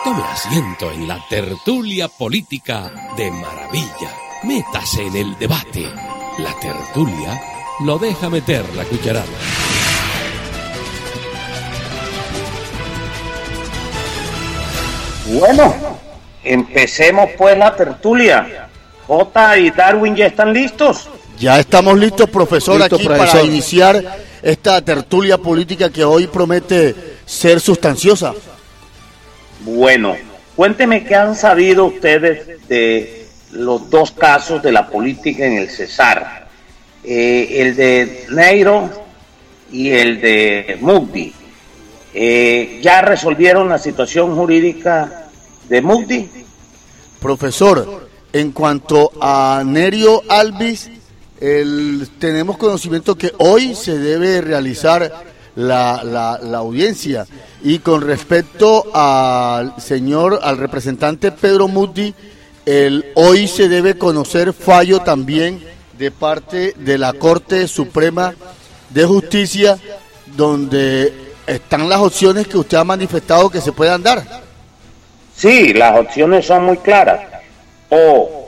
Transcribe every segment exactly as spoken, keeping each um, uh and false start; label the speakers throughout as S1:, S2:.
S1: Tome asiento en la tertulia política de maravilla. Métase en el debate. La tertulia lo deja meter la cucharada.
S2: Bueno, empecemos pues la tertulia. Jota y Darwin ya están listos.
S3: Ya estamos listos, profesor, Listo, aquí profesor. para iniciar esta tertulia política que hoy promete ser sustanciosa.
S2: Bueno, cuénteme qué han sabido ustedes de los dos casos de la política en el Cesar, eh, el de Neiro y el de Mugdi. Eh, ¿Ya resolvieron la situación jurídica de Mugdi?
S3: Profesor, en cuanto a Nerio Alvis, el, tenemos conocimiento que hoy se debe realizar la, la, la audiencia, y con respecto al señor, al representante Pedro Mugdi, el, hoy se debe conocer fallo también de parte de la Corte Suprema de Justicia, donde están las opciones que usted ha manifestado que se puedan dar.
S2: Sí, las opciones son muy claras. O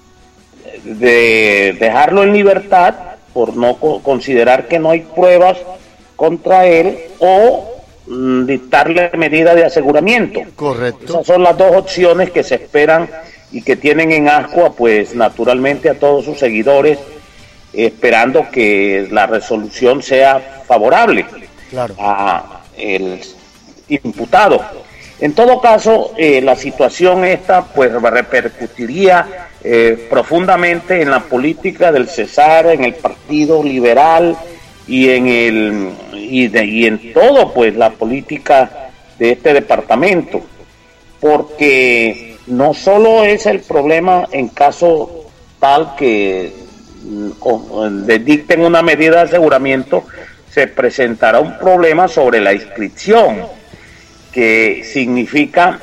S2: de dejarlo en libertad por no considerar que no hay pruebas contra él, o mm, dictarle medidas de aseguramiento.
S3: Correcto.
S2: Esas son las dos opciones que se esperan y que tienen en ascuas, pues naturalmente, a todos sus seguidores, esperando que la resolución sea favorable
S3: claro.
S2: a el imputado. En todo caso, eh, la situación esta pues repercutiría eh, profundamente en la política del Cesar, en el Partido Liberal y en el y, de, y en todo pues la política de este departamento, porque no solo es el problema en caso tal que le dicten una medida de aseguramiento, se presentará un problema sobre la inscripción, que significa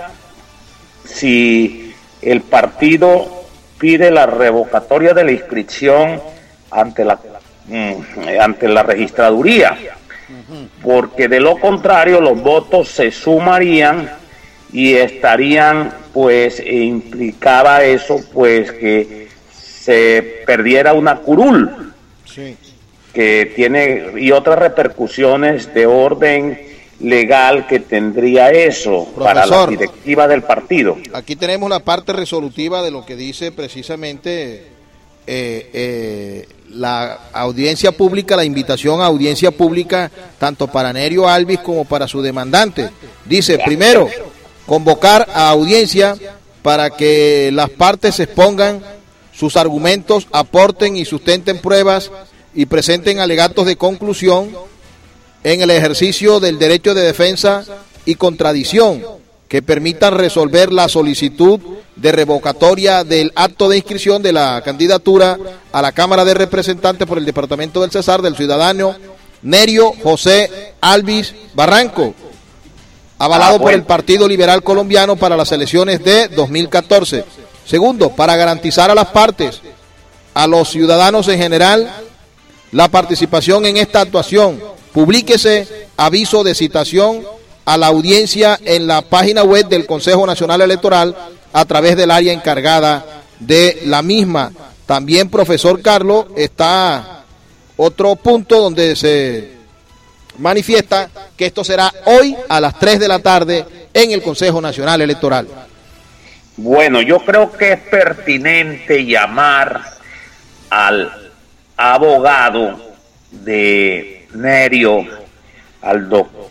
S2: si el partido pide la revocatoria de la inscripción ante la ante la registraduría, porque de lo contrario los votos se sumarían y estarían, pues implicaba eso pues que se perdiera una curul,
S3: sí.
S2: que tiene, y otras repercusiones de orden legal que tendría eso. Profesor, para la directiva del partido.
S4: Aquí tenemos la parte resolutiva de lo que dice precisamente eh, eh, la audiencia pública, la invitación a audiencia pública tanto para Nerio Alvis como para su demandante. Dice, primero, convocar a audiencia para que las partes expongan sus argumentos, aporten y sustenten pruebas y presenten alegatos de conclusión en el ejercicio del derecho de defensa y contradicción que permitan resolver la solicitud de revocatoria del acto de inscripción de la candidatura a la Cámara de Representantes por el Departamento del Cesar del ciudadano Nerio José Alvis Barranco, avalado ah, bueno. por el Partido Liberal Colombiano para las elecciones de dos mil catorce. Segundo, para garantizar a las partes, a los ciudadanos en general, la participación en esta actuación, publíquese aviso de citación a la audiencia en la página web del Consejo Nacional Electoral a través del área encargada de la misma. También, profesor Carlos, está otro punto donde se manifiesta que esto será hoy a las tres de la tarde en el Consejo Nacional Electoral.
S2: Bueno, yo creo que es pertinente llamar al abogado de Nerio, al doctor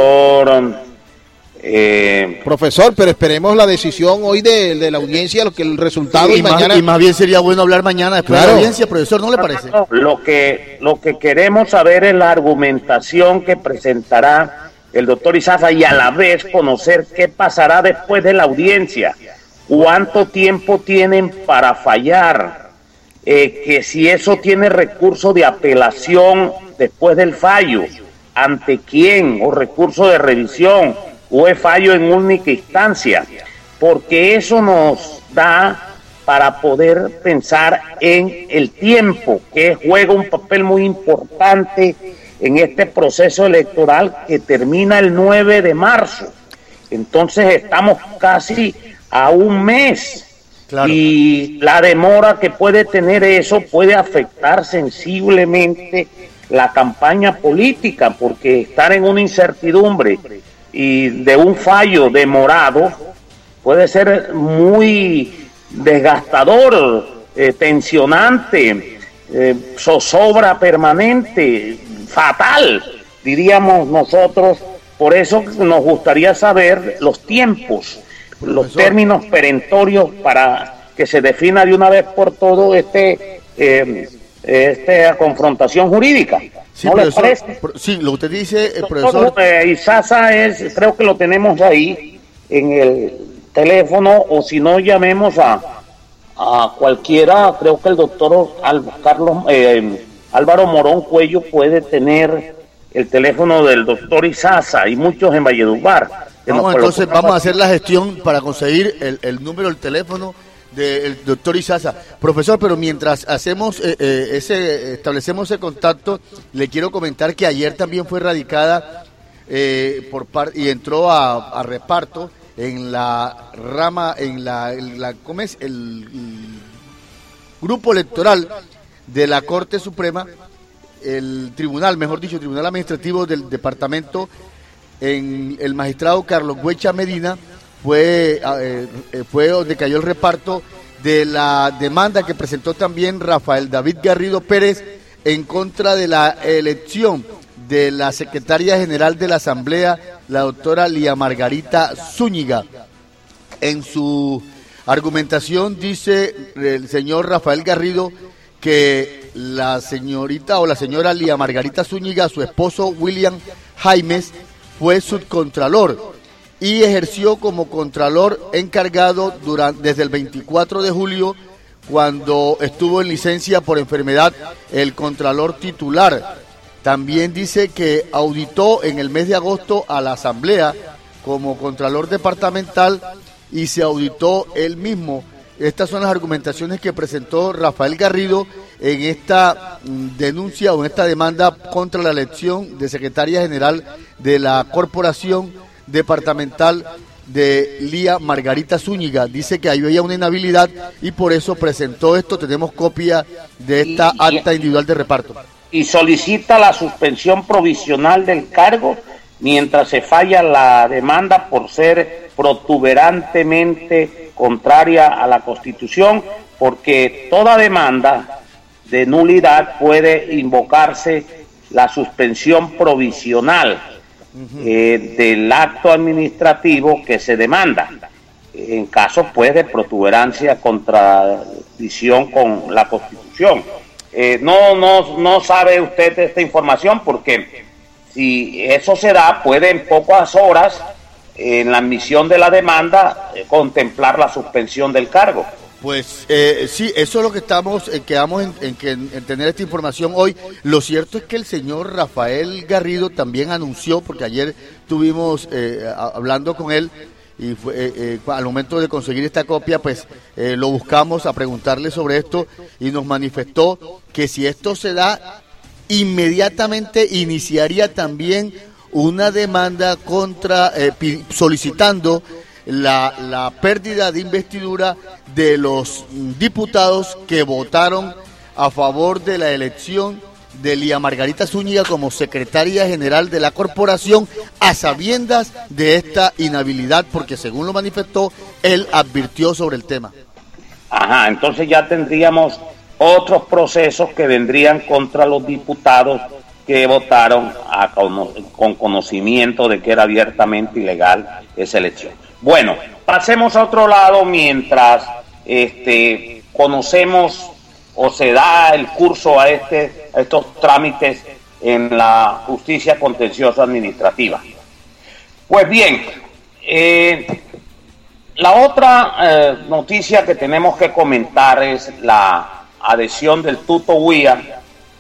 S2: eh,
S4: profesor, pero esperemos la decisión hoy de, de la audiencia, lo que el resultado
S3: y,
S4: y
S3: más,
S4: mañana.
S3: Y más bien sería bueno hablar mañana después claro. de la audiencia, profesor, ¿no le parece?
S2: No, no, lo que lo que queremos saber es la argumentación que presentará el doctor Izaza y a la vez conocer qué pasará después de la audiencia, cuánto tiempo tienen para fallar, eh, que si eso tiene recurso de apelación después del fallo, ante quién, o recurso de revisión, o es fallo en única instancia, porque eso nos da para poder pensar en el tiempo, que juega un papel muy importante en este proceso electoral que termina el nueve de marzo. Entonces estamos casi a un mes. Claro. Y la demora que puede tener eso puede afectar sensiblemente la campaña política, porque estar en una incertidumbre y de un fallo demorado puede ser muy desgastador, eh, tensionante, eh, zozobra permanente, fatal, diríamos nosotros. Por eso nos gustaría saber los tiempos, los términos perentorios para que se defina de una vez por todo este eh, esta confrontación jurídica.
S3: Sí,
S2: ¿No
S3: profesor,
S2: les parece?
S3: Sí, lo que usted dice, el profesor.
S2: Eh, Izaza es, creo que lo tenemos ahí en el teléfono, o si no, llamemos a, a cualquiera. Creo que el doctor Al, Carlos eh, Álvaro Morón Cuello puede tener el teléfono del doctor Izaza, y muchos en Valledupar.
S3: Vamos, entonces vamos a hacer la gestión para conseguir el, el número del teléfono del doctor Izaza. Profesor, pero mientras hacemos eh, eh, ese establecemos ese contacto, le quiero comentar que ayer también fue radicada eh, por par y entró a, a reparto en la rama, en la, en la ¿cómo es? El, el grupo electoral de la Corte Suprema, el tribunal, mejor dicho, el tribunal administrativo del departamento. En el magistrado Carlos Huecha Medina fue, eh, fue donde cayó el reparto de la demanda que presentó también Rafael David Garrido Pérez en contra de la elección de la secretaria general de la Asamblea, la doctora Lía Margarita Zúñiga. En su argumentación dice el señor Rafael Garrido que la señorita o la señora Lía Margarita Zúñiga, su esposo William Jaimes, fue subcontralor y ejerció como contralor encargado durante, desde el veinticuatro de julio, cuando estuvo en licencia por enfermedad el contralor titular. También dice que auditó en el mes de agosto a la Asamblea como contralor departamental y se auditó él mismo. Estas son las argumentaciones que presentó Rafael Garrido en esta denuncia o en esta demanda contra la elección de secretaria general de la Corporación Departamental de Lía Margarita Zúñiga. Dice que había una inhabilidad y por eso presentó esto. Tenemos copia de esta y, acta individual de reparto.
S2: Y solicita la suspensión provisional del cargo mientras se falla la demanda por ser protuberantemente contraria a la Constitución, porque toda demanda de nulidad puede invocarse la suspensión provisional uh-huh. eh, del acto administrativo que se demanda, en caso pues de protuberancia, contradicción con la Constitución. Eh, no, no, no sabe usted de esta información, porque si eso se da, puede en pocas horas, en la admisión de la demanda, eh, contemplar la suspensión del cargo.
S3: Pues eh, sí, eso es lo que estamos, eh, quedamos en, en, en, en tener esta información hoy. Lo cierto es que el señor Rafael Garrido también anunció, porque ayer estuvimos eh, hablando con él, y fue, eh, eh, al momento de conseguir esta copia, pues eh, lo buscamos a preguntarle sobre esto, y nos manifestó que si esto se da, inmediatamente iniciaría también una demanda contra, eh, solicitando la, la pérdida de investidura de los diputados que votaron a favor de la elección de Lía Margarita Zúñiga como secretaria general de la corporación, a sabiendas de esta inhabilidad, porque según lo manifestó, él advirtió sobre el tema.
S2: Ajá, entonces ya tendríamos otros procesos que vendrían contra los diputados que votaron a, con conocimiento de que era abiertamente ilegal esa elección. Bueno, pasemos a otro lado mientras este, conocemos o se da el curso a, este, a estos trámites en la justicia contenciosa administrativa. Pues bien, eh, la otra eh, noticia que tenemos que comentar es la adhesión del Tuto Huía.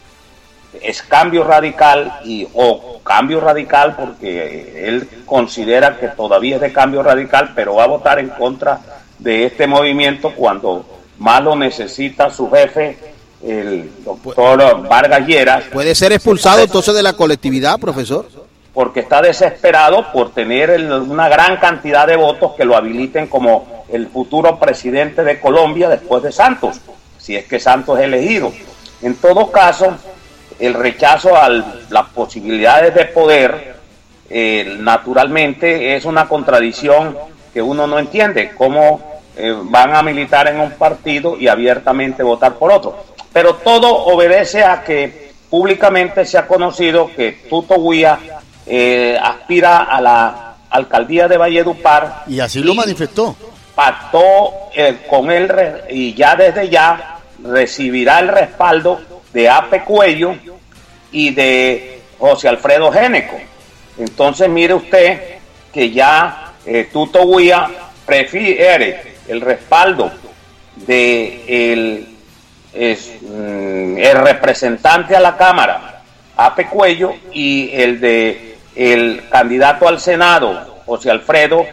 S2: Es Cambio Radical y o Cambio Radical, porque él considera que todavía es de Cambio Radical, pero va a votar en contra de este movimiento cuando más lo necesita su jefe, el doctor Vargas Lleras.
S4: ¿Puede ser expulsado entonces de la colectividad, profesor?
S2: porque está desesperado por tener el, una gran cantidad de votos que lo habiliten como el futuro presidente de Colombia después de Santos, si es que Santos es elegido. En todo caso, el rechazo a las posibilidades de poder, eh, naturalmente, es una contradicción que uno no entiende, cómo eh, van a militar en un partido y abiertamente votar por otro. Pero todo obedece a que públicamente se ha conocido que Tuto Huía eh, aspira a la alcaldía de Valledupar.
S3: Y así lo manifestó.
S2: Pactó eh, con él y ya desde ya recibirá el respaldo de Ape Cuello y de José Alfredo Géneco. Entonces mire usted que ya eh, Tuto Huía prefiere el respaldo de el, es, mm, el representante a la Cámara, Ape Cuello, y el de el candidato al Senado, José Alfredo,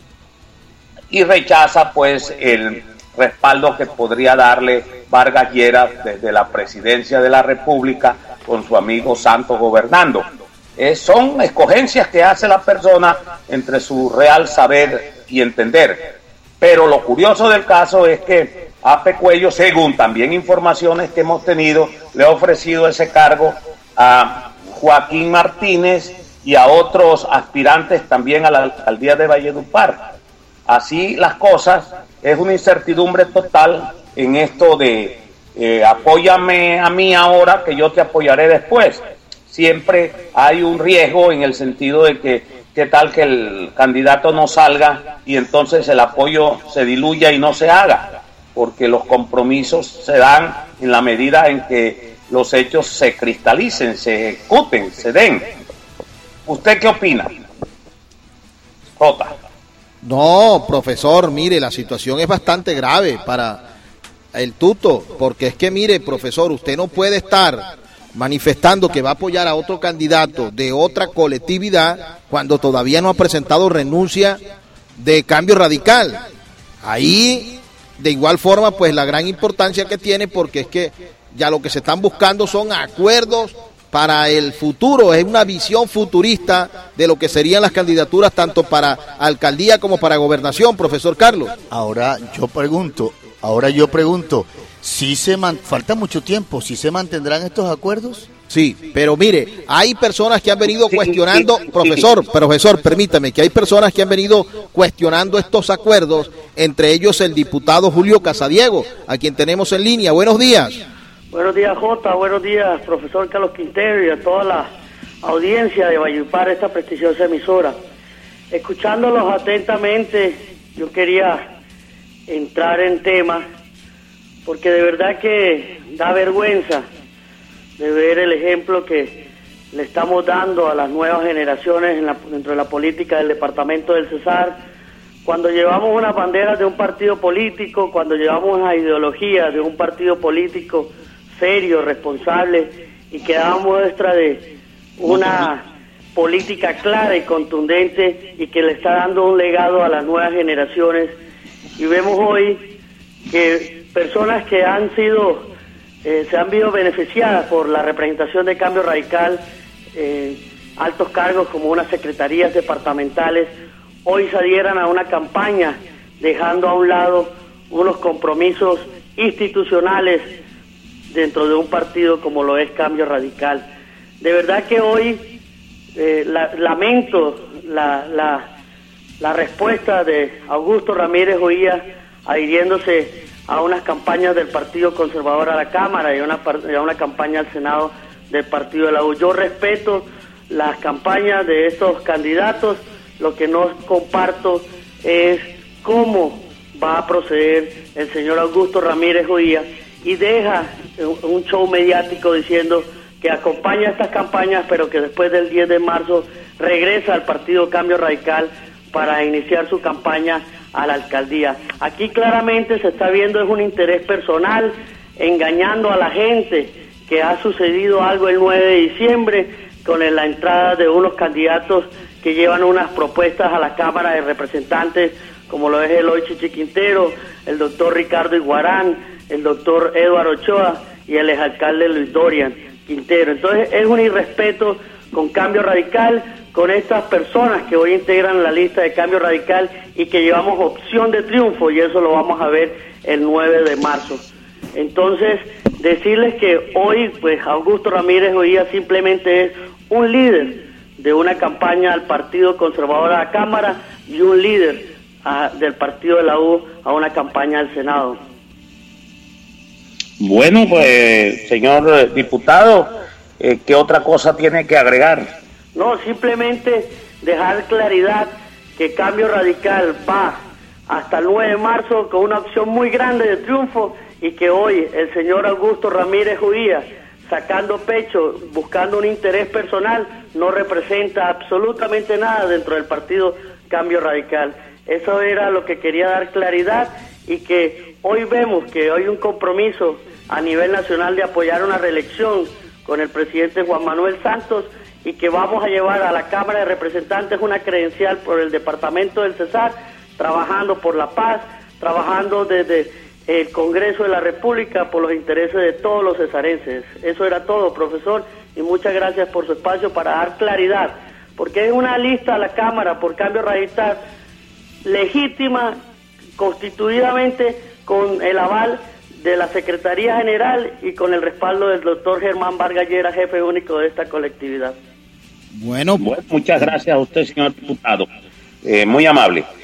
S2: y rechaza pues el respaldo que podría darle Vargas Lleras desde la presidencia de la República con su amigo Santos gobernando. Eh, son escogencias que hace la persona entre su real saber y entender. Pero lo curioso del caso es que Ape Cuello, según también informaciones que hemos tenido, le ha ofrecido ese cargo a Joaquín Martínez y a otros aspirantes también a la alcaldía de Valledupar. Así las cosas, es una incertidumbre total en esto de eh, apóyame a mí ahora que yo te apoyaré después. Siempre hay un riesgo en el sentido de que qué tal que el candidato no salga y entonces el apoyo se diluya y no se haga, porque los compromisos se dan en la medida en que los hechos se cristalicen, se ejecuten, se den. ¿Usted qué opina, Jota?
S4: No, profesor, mire, la situación es bastante grave para el Tuto, porque es que, mire, profesor, usted no puede estar manifestando que va a apoyar a otro candidato de otra colectividad cuando todavía no ha presentado renuncia de Cambio Radical. Ahí, de igual forma, pues la gran importancia que tiene, porque es que ya lo que se están buscando son acuerdos para el futuro, es una visión futurista de lo que serían las candidaturas tanto para alcaldía como para gobernación, profesor Carlos.
S3: Ahora yo pregunto, ahora yo pregunto, ¿sí se man- falta mucho tiempo, ¿sí se mantendrán estos acuerdos?
S4: Sí, pero mire, hay personas que han venido
S2: Sí,
S4: cuestionando,
S2: sí, sí.
S4: profesor, profesor, permítame, que hay personas que han venido cuestionando estos acuerdos, entre ellos el diputado Julio Casadiego, a quien tenemos en línea. Buenos días.
S5: Buenos días, Jota. Buenos días, profesor Carlos Quintero, y a toda la audiencia de Valledupar, esta prestigiosa emisora. Escuchándolos atentamente, yo quería entrar en tema, porque de verdad que da vergüenza de ver el ejemplo que le estamos dando a las nuevas generaciones en la, dentro de la política del departamento del Cesar, cuando llevamos unas banderas de un partido político, cuando llevamos una ideología de un partido político serio, responsable, y que daba muestra de una política clara y contundente y que le está dando un legado a las nuevas generaciones. Y vemos hoy que personas que han sido, eh, se han visto beneficiadas por la representación de Cambio Radical, eh, altos cargos como unas secretarías departamentales, hoy se adhieran a una campaña dejando a un lado unos compromisos institucionales dentro de un partido como lo es Cambio Radical. De verdad que hoy eh, la, lamento la, la, la respuesta de Augusto Ramírez Huía adhiriéndose a unas campañas del Partido Conservador a la Cámara y a una, y a una campaña al Senado del Partido de la U. Yo respeto las campañas de estos candidatos, lo que no comparto es cómo va a proceder el señor Augusto Ramírez Huía, y deja un show mediático diciendo que acompaña estas campañas, pero que después del diez de marzo regresa al Partido Cambio Radical para iniciar su campaña a la alcaldía. Aquí claramente se está viendo es un interés personal, engañando a la gente, que ha sucedido algo el nueve de diciembre con la entrada de unos candidatos que llevan unas propuestas a la Cámara de Representantes, como lo es Eloy Chichi Quintero, el doctor Ricardo Iguarán, el doctor Eduardo Ochoa y el exalcalde Luis Dorian Quintero. Entonces es un irrespeto con Cambio Radical, con estas personas que hoy integran la lista de Cambio Radical y que llevamos opción de triunfo, y eso lo vamos a ver el nueve de marzo. Entonces, decirles que hoy, pues, Augusto Ramírez Huía simplemente es un líder de una campaña al Partido Conservador a la Cámara y un líder a, del Partido de la U a una campaña al Senado.
S2: Bueno, pues, señor diputado, eh, ¿qué otra cosa tiene que agregar?
S5: No, simplemente dejar claridad que Cambio Radical va hasta el nueve de marzo con una opción muy grande de triunfo, y que hoy el señor Augusto Ramírez Huía, sacando pecho, buscando un interés personal, no representa absolutamente nada dentro del partido Cambio Radical. Eso era lo que quería dar claridad, y que hoy vemos que hay un compromiso a nivel nacional de apoyar una reelección con el presidente Juan Manuel Santos, y que vamos a llevar a la Cámara de Representantes una credencial por el departamento del Cesar, trabajando por la paz, trabajando desde el Congreso de la República por los intereses de todos los cesarenses. Eso era todo, profesor, y muchas gracias por su espacio para dar claridad, porque es una lista a la Cámara por Cambio Radical legítima, constituidamente, con el aval de la Secretaría General y con el respaldo del doctor Germán Vargas Lleras, jefe único de esta colectividad.
S4: Bueno,
S2: bueno muchas gracias a usted, señor diputado, eh, muy amable.